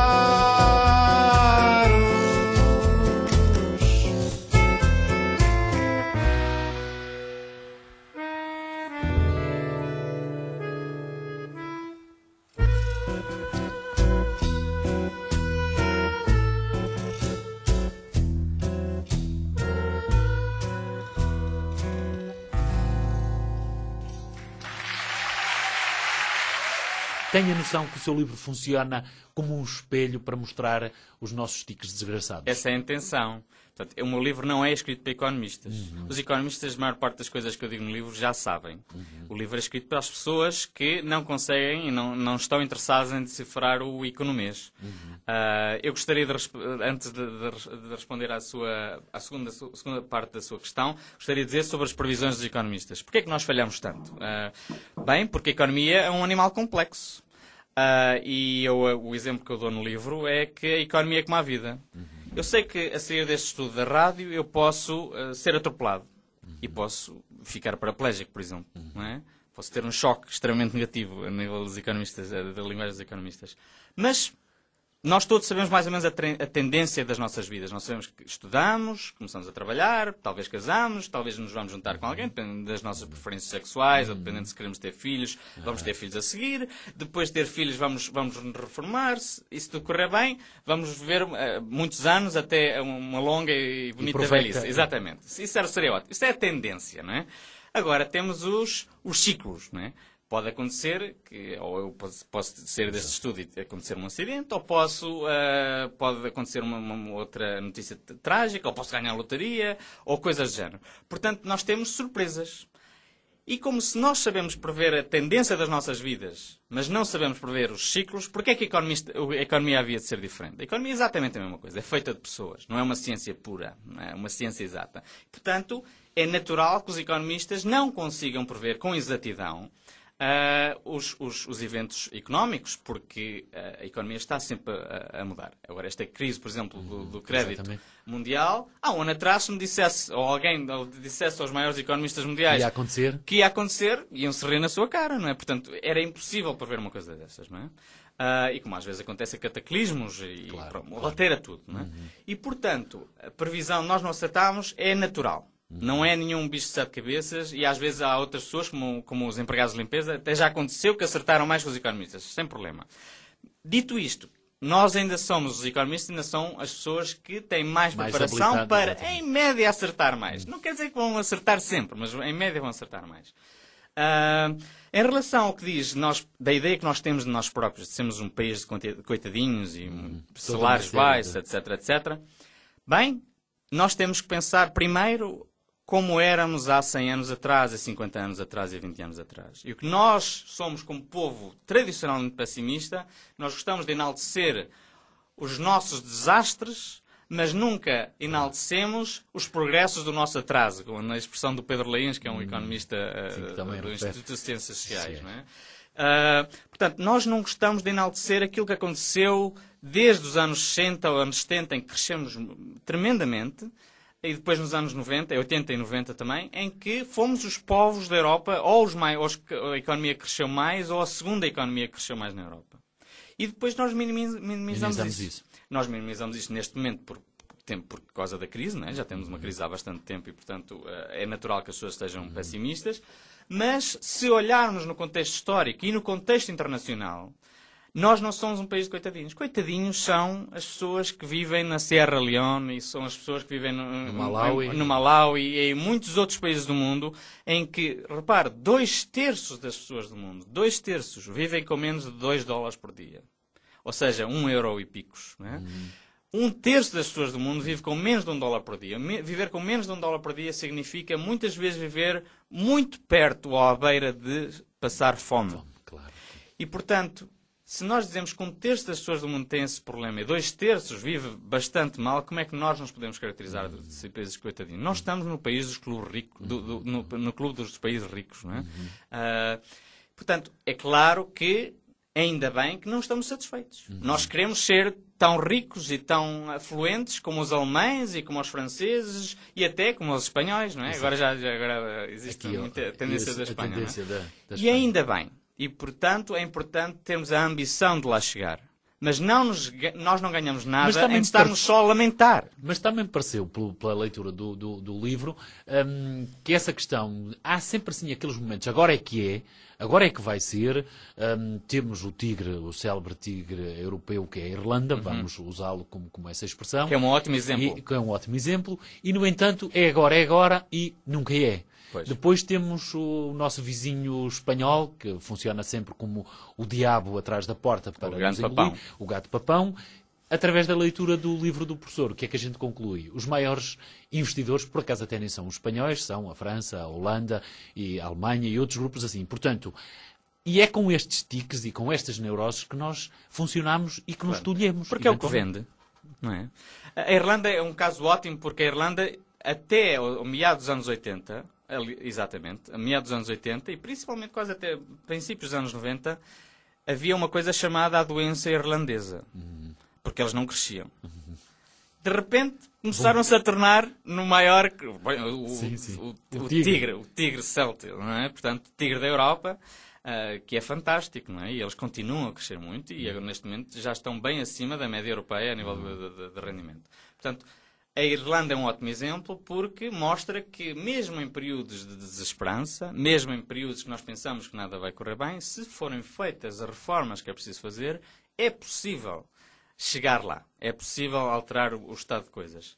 Tenha noção que o seu livro funciona como um espelho para mostrar os nossos tiques desgraçados. Essa é a intenção. Portanto, o meu livro não é escrito para economistas. Uhum. Os economistas, a maior parte das coisas que eu digo no livro, já sabem. Uhum. O livro é escrito para as pessoas que não conseguem e não, não estão interessadas em decifrar o economês. Uhum. Uh, eu gostaria, de, antes de, de, de responder à, sua, à segunda, segunda parte da sua questão, gostaria de dizer sobre as previsões dos economistas. Porquê é que nós falhamos tanto? Uh, bem, porque a economia é um animal complexo. Uh, e eu, o exemplo que eu dou no livro é que a economia é como a vida. Uhum. Eu sei que, a sair deste estudo da rádio, eu posso uh, ser atropelado. Uhum. E posso ficar paraplégico, por exemplo. Uhum. Não é? Posso ter um choque extremamente negativo a nível dos economistas, da linguagem dos economistas. Mas nós todos sabemos mais ou menos a, a tendência das nossas vidas. Nós sabemos que estudamos, começamos a trabalhar, talvez casamos, talvez nos vamos juntar com alguém, dependendo das nossas preferências sexuais, ou dependendo se queremos ter filhos, vamos ter filhos a seguir. Depois de ter filhos, vamos, vamos reformar. Se isso tudo correr bem, vamos viver uh, muitos anos até uma longa e bonita e velhice. Exatamente. Isso era, seria ótimo. Isso é a tendência, não é? Agora, temos os, os ciclos, não é? Pode acontecer, que, ou eu posso, posso ser deste estudo e acontecer um acidente, ou posso, uh, pode acontecer uma, uma outra notícia trágica, ou posso ganhar a lotaria, ou coisas do género. Portanto, nós temos surpresas. E como se nós sabemos prever a tendência das nossas vidas, mas não sabemos prever os ciclos, porquê é que a, a economia havia de ser diferente? A economia é exatamente a mesma coisa, é feita de pessoas, não é uma ciência pura, não é uma ciência exata. Portanto, é natural que os economistas não consigam prever com exatidão Uh, os, os, os eventos económicos, porque uh, a economia está sempre a, a mudar. Agora, esta crise, por exemplo, do, do crédito Exatamente. mundial, há um ano atrás, se me dissesse, ou alguém ou dissesse aos maiores economistas mundiais ia acontecer. que ia acontecer, iam-se rir na sua cara, não é? Portanto, era impossível prever uma coisa dessas, não é? Uh, e como às vezes acontece cataclismos e claro, pronto, claro. altera tudo, não é? Uhum. E, portanto, a previsão nós não acertamos é natural. Não é nenhum bicho de sete cabeças e às vezes há outras pessoas, como, como os empregados de limpeza, até já aconteceu que acertaram mais que os economistas, sem problema. Dito isto, nós ainda somos, os economistas ainda são as pessoas que têm mais, mais preparação para, exatamente. em média, acertar mais. Não quer dizer que vão acertar sempre, mas em média vão acertar mais. Uh, em relação ao que diz, nós, da ideia que nós temos de nós próprios, de sermos um país de coitadinhos e hum, salários baixos, etc, etcétera. Bem, nós temos que pensar primeiro como éramos há cem anos atrás, há cinquenta anos atrás e há vinte anos atrás. E o que nós somos como povo tradicionalmente pessimista, nós gostamos de enaltecer os nossos desastres, mas nunca enaltecemos os progressos do nosso atraso, na expressão do Pedro Leins, que é um economista uh, Sim, do Instituto de Ciências Sociais. Sim. Não é? Uh, portanto, nós não gostamos de enaltecer aquilo que aconteceu desde os anos sessenta ou anos setenta, em que crescemos tremendamente, e depois nos anos noventa, oitenta e noventa também, em que fomos os povos da Europa, ou os mais, ou a economia cresceu mais, ou a segunda economia cresceu mais na Europa. E depois nós minimiz, minimizamos, minimizamos isso. isso. Nós minimizamos isso neste momento por, por, por causa da crise, não é? Já temos uma crise há bastante tempo e, portanto, é natural que as pessoas estejam uhum. pessimistas. Mas, se olharmos no contexto histórico e no contexto internacional, nós não somos um país de coitadinhos. Coitadinhos são as pessoas que vivem na Sierra Leone e são as pessoas que vivem no, no, Malawi. no Malawi e em muitos outros países do mundo em que, repare, dois terços das pessoas do mundo, dois terços, vivem com menos de dois dólares por dia. Ou seja, um euro e picos. Não é? Hum. Um terço das pessoas do mundo vive com menos de um dólar por dia. Viver com menos de um dólar por dia significa muitas vezes viver muito perto ou à beira de passar fome. Fome, claro. E, portanto, se nós dizemos que um terço das pessoas do mundo tem esse problema e dois terços vive bastante mal, como é que nós nos podemos caracterizar de ser países coitadinhos? Nós estamos no país dos clubes ricos, do, do, no, no clube dos países ricos, não é? Uhum. Uh, portanto, é claro que ainda bem que não estamos satisfeitos. Uhum. Nós queremos ser tão ricos e tão afluentes como os alemães e como os franceses e até como os espanhóis, não é? Exato. Agora já, já agora existe Aqui, muita tendência da Espanha. Tendência da, da Espanha. E ainda bem. E, portanto, é importante termos a ambição de lá chegar. Mas não nos, nós não ganhamos nada em estarmos parece... só a lamentar. Mas também me pareceu, pela leitura do, do, do livro, um, que essa questão... Há sempre assim aqueles momentos, agora é que é, agora é que vai ser. Um, temos o tigre, o célebre tigre europeu, que é a Irlanda, uhum. vamos usá-lo como, como essa expressão. Que é um ótimo exemplo. E, que é um ótimo exemplo. E, no entanto, é agora, é agora e nunca é. Pois. Depois temos o nosso vizinho espanhol, que funciona sempre como o diabo atrás da porta para o gato papão. O gato papão. através da leitura do livro do professor, o que é que a gente conclui? Os maiores investidores, por acaso até nem são os espanhóis, são a França, a Holanda e a Alemanha e outros grupos assim. Portanto, e é com estes tiques e com estas neuroses que nós funcionamos e que nos tolhemos. Porque é o que vende, não é? A Irlanda é um caso ótimo porque a Irlanda, até ao meados dos anos oitenta, exatamente, a meados dos anos oitenta e principalmente quase até princípios dos anos noventa, havia uma coisa chamada a doença irlandesa. Uhum. Porque eles não cresciam. Uhum. De repente começaram-se a tornar no maior... O, sim, sim. o, o, o tigre. tigre, o tigre céltico, não é? Portanto, o tigre da Europa, uh, que é fantástico, não é? E eles continuam a crescer muito e uhum. neste momento já estão bem acima da média europeia a nível uhum. de, de, de rendimento. Portanto, a Irlanda é um ótimo exemplo porque mostra que, mesmo em períodos de desesperança, mesmo em períodos que nós pensamos que nada vai correr bem, se forem feitas as reformas que é preciso fazer, é possível chegar lá. É possível alterar o estado de coisas.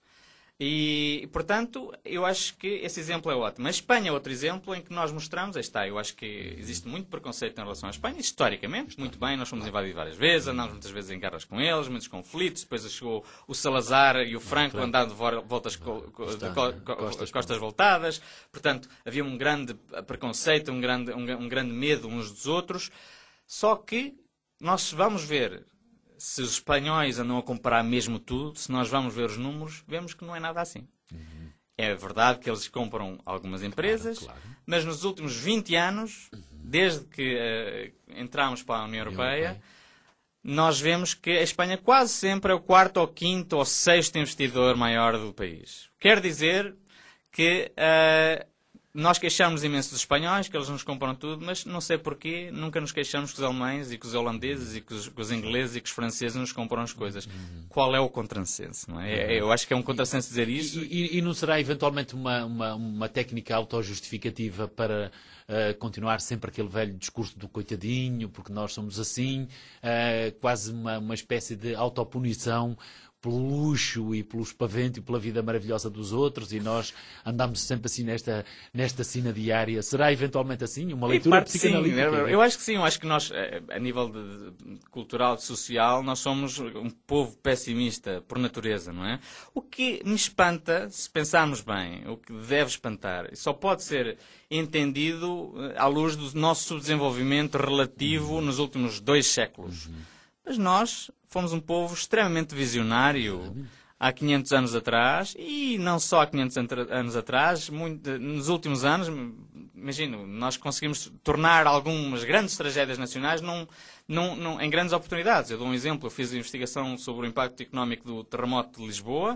E, portanto, eu acho que esse exemplo é ótimo. A Espanha é outro exemplo em que nós mostramos, aí está, eu acho que existe muito preconceito em relação à Espanha, historicamente, muito bem, nós fomos invadidos várias vezes, andámos muitas vezes em guerras com eles, muitos conflitos, depois chegou o Salazar e o Franco andando de voltas, de costas, costas voltadas, portanto, havia um grande preconceito, um grande, um, um grande medo uns dos outros, só que nós vamos ver... Se os espanhóis andam a comprar mesmo tudo, se nós vamos ver os números, vemos que não é nada assim. Uhum. É verdade que eles compram algumas empresas, claro, claro. Mas nos últimos vinte anos, uhum. desde que uh, entramos para a União Europeia, União nós vemos que a Espanha quase sempre é o quarto, ou quinto, ou sexto investidor maior do país. Quer dizer que... Uh, nós queixamos imenso dos espanhóis, que eles nos compram tudo, mas não sei porquê, nunca nos queixamos que os alemães e que os holandeses e que os, que os ingleses e que os franceses nos compram as coisas. Uhum. Qual é o contrassenso, não é? Eu acho que é um contrassenso dizer isso. E, e, e não será eventualmente uma, uma, uma técnica autojustificativa para uh, continuar sempre aquele velho discurso do coitadinho, porque nós somos assim, uh, quase uma, uma espécie de autopunição pelo luxo e pelo espavento e pela vida maravilhosa dos outros, e nós andamos sempre assim nesta, nesta sina diária. Será eventualmente assim? Uma leitura psicanalítica? Sim, eu acho que sim. Eu acho que nós, a nível de, de cultural e social, nós somos um povo pessimista por natureza, não é? O que me espanta, se pensarmos bem, o que deve espantar, só pode ser entendido à luz do nosso subdesenvolvimento relativo uhum. nos últimos dois séculos. Uhum. Mas nós fomos um povo extremamente visionário há quinhentos anos atrás, e não só há quinhentos anos atrás, muito, nos últimos anos, imagino, nós conseguimos tornar algumas grandes tragédias nacionais num, num, num, em grandes oportunidades. Eu dou um exemplo, eu fiz a investigação sobre o impacto económico do terremoto de Lisboa,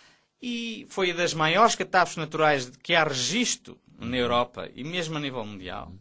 e foi das maiores catástrofes naturais que há registro na Europa, e mesmo a nível mundial.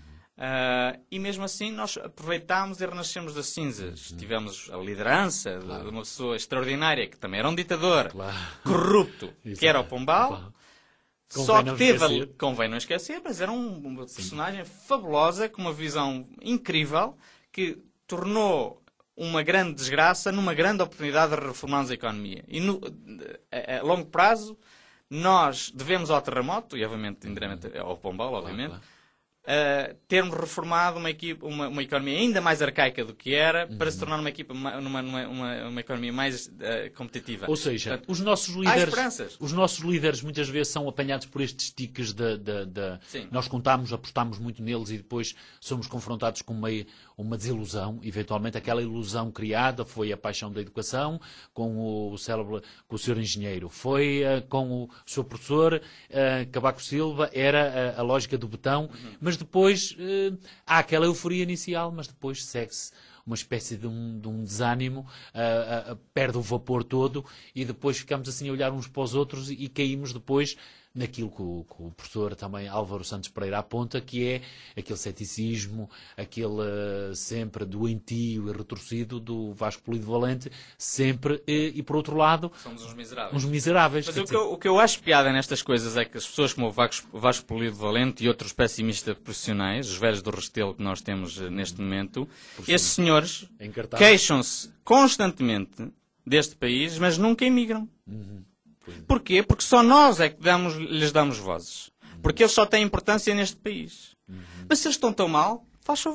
Uh, e mesmo assim nós aproveitámos e renascemos das cinzas. Uhum. Tivemos a liderança claro. de uma pessoa extraordinária que também era um ditador claro. corrupto, que era o Pombal. Claro. Só que teve, a... convém não esquecer, mas era um, uma Sim. personagem fabulosa, com uma visão incrível, que tornou uma grande desgraça numa grande oportunidade de reformarmos a economia. E no, a, a longo prazo nós devemos ao terremoto, e obviamente indiretamente ao Pombal, obviamente, claro, claro. Uh, termos reformado uma, equipe, uma, uma economia ainda mais arcaica do que era, uhum. para se tornar uma, equipa, uma, uma, uma, uma economia mais uh, competitiva. Ou seja, Portanto, os nossos líderes os nossos líderes muitas vezes são apanhados por estes tiques de, de, de... nós contamos, apostamos muito neles e depois somos confrontados com uma, uma desilusão. Eventualmente aquela ilusão criada foi a paixão da educação com o célebre, com o senhor engenheiro, foi uh, com o seu professor uh, Cavaco Silva, era a, a lógica do betão, uhum. mas depois uh, há aquela euforia inicial, mas depois segue-se uma espécie de um, de um desânimo, uh, uh, perde o vapor todo, e depois ficamos assim a olhar uns para os outros e, e caímos depois naquilo que o, que o professor também Álvaro Santos Pereira aponta, que é aquele ceticismo, aquele uh, sempre doentio e retorcido do Vasco Polido Valente, sempre, e, e por outro lado... Somos uns miseráveis. Uns miseráveis. Mas o que, eu, o que eu acho piada nestas coisas é que as pessoas como o Vasco, Vasco Polido Valente e outros pessimistas profissionais, os velhos do Restelo que nós temos uh, neste momento, esses senhores queixam-se constantemente deste país, mas nunca emigram. Uhum. Porquê? Porque só nós é que damos, lhes damos vozes. Porque eles só têm importância neste país. Uhum. Mas se eles estão tão mal, faz favor.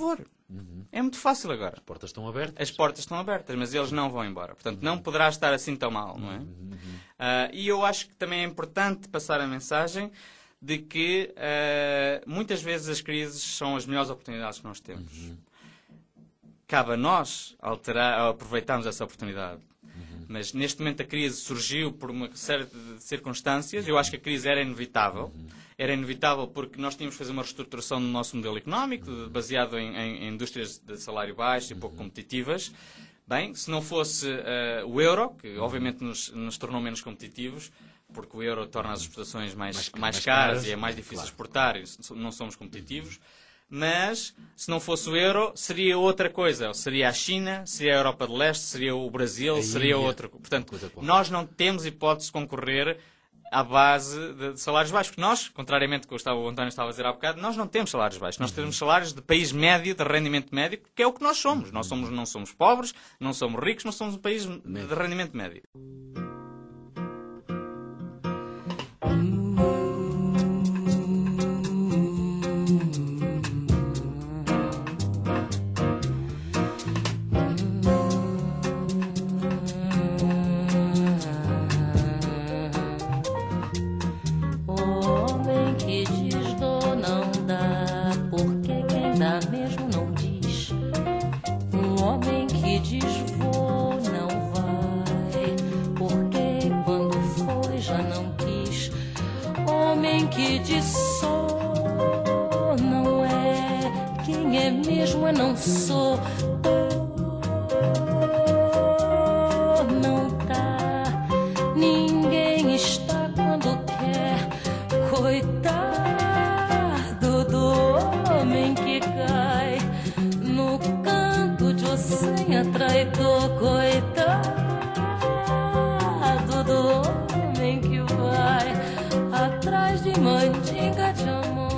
Uhum. É muito fácil agora. As portas estão abertas. As portas estão abertas, mas eles não vão embora. Portanto, não poderá estar assim tão mal, não é? Uhum. Uh, e eu acho que também é importante passar a mensagem de que uh, muitas vezes as crises são as melhores oportunidades que nós temos. Uhum. Cabe a nós alterar, aproveitarmos essa oportunidade. Uhum. Mas neste momento a crise surgiu por uma série de circunstâncias. Eu acho que a crise era inevitável. Uhum. Era inevitável porque nós tínhamos que fazer uma reestruturação no nosso modelo económico, uhum. baseado em, em, em indústrias de salário baixo e pouco uhum. competitivas. Bem, se não fosse uh, o euro, que obviamente nos, nos tornou menos competitivos, porque o euro torna as exportações mais, mais, mais, mais caras, caras e é mais difícil claro. exportar, e não somos competitivos. Mas, se não fosse o euro, seria outra coisa. Seria a China, seria a Europa de Leste, seria o Brasil, a seria Índia. outra coisa. Portanto, nós não temos hipótese de concorrer à base de, de salários baixos. Porque nós, contrariamente ao que o António estava a dizer há bocado, nós não temos salários baixos. Nós temos salários de país médio, de rendimento médio, que é o que nós somos. Nós somos, não somos pobres, não somos ricos, nós somos um país de rendimento médio. Não sou, não tá, ninguém está quando quer, coitado do homem que cai no canto de ossanha traidor, coitado do homem que vai atrás de mandinga de amor.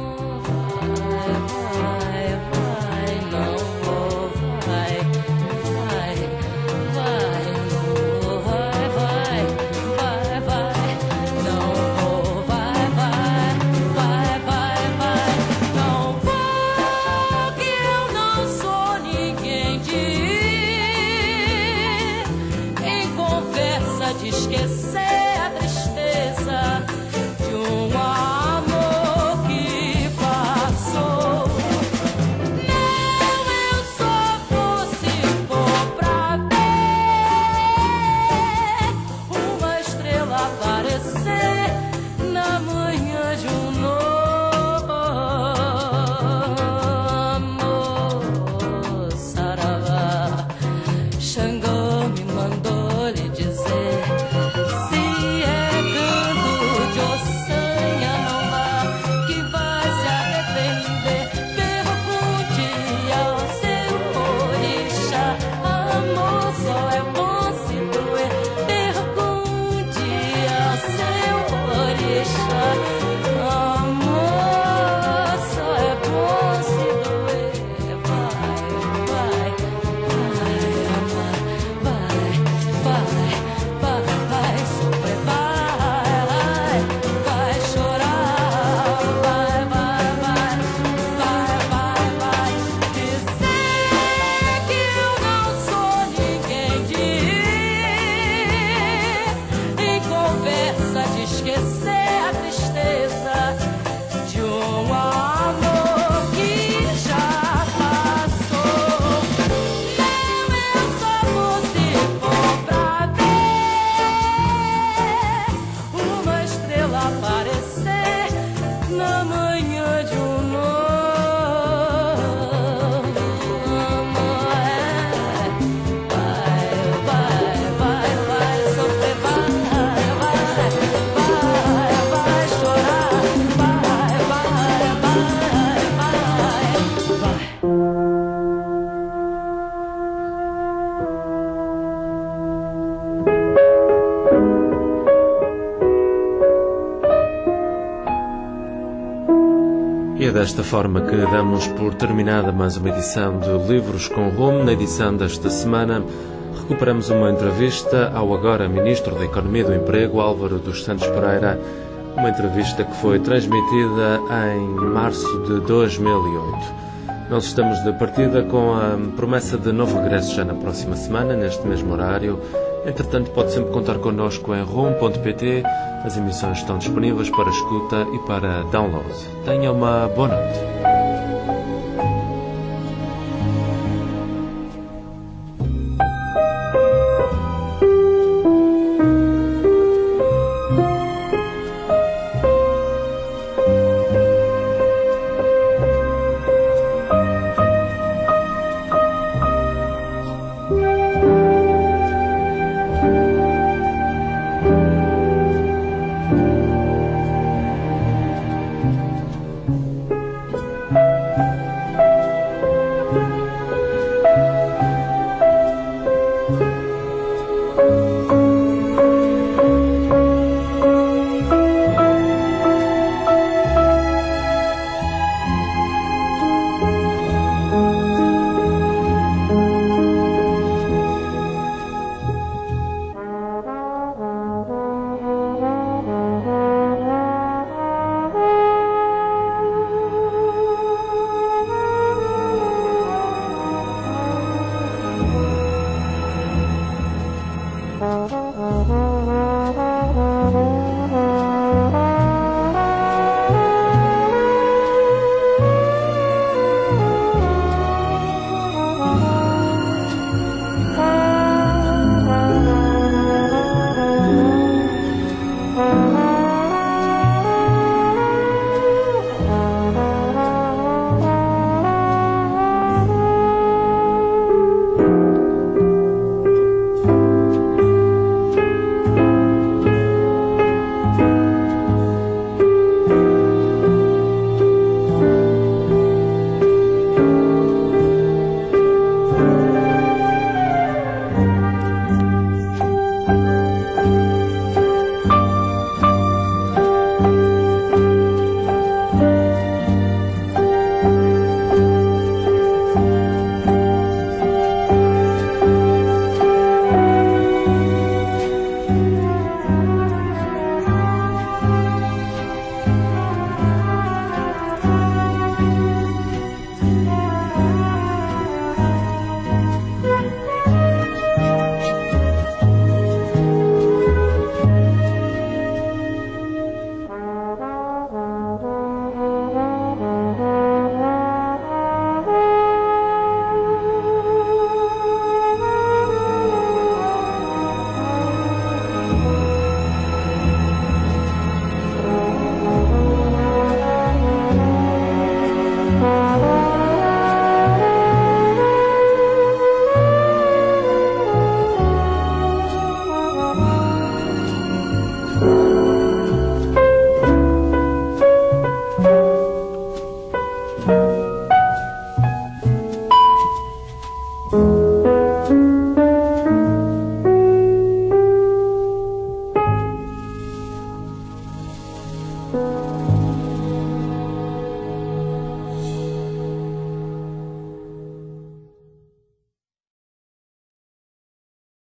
E é desta forma que damos por terminada mais uma edição de Livros com Rumo. Na edição desta semana recuperamos uma entrevista ao agora Ministro da Economia e do Emprego, Álvaro dos Santos Pereira, uma entrevista que foi transmitida em março de dois mil e oito. Nós estamos de partida com a promessa de novo regresso já na próxima semana, neste mesmo horário. Entretanto, pode sempre contar connosco em rom ponto pt. As emissões estão disponíveis para escuta e para download. Tenha uma boa noite. Thank you.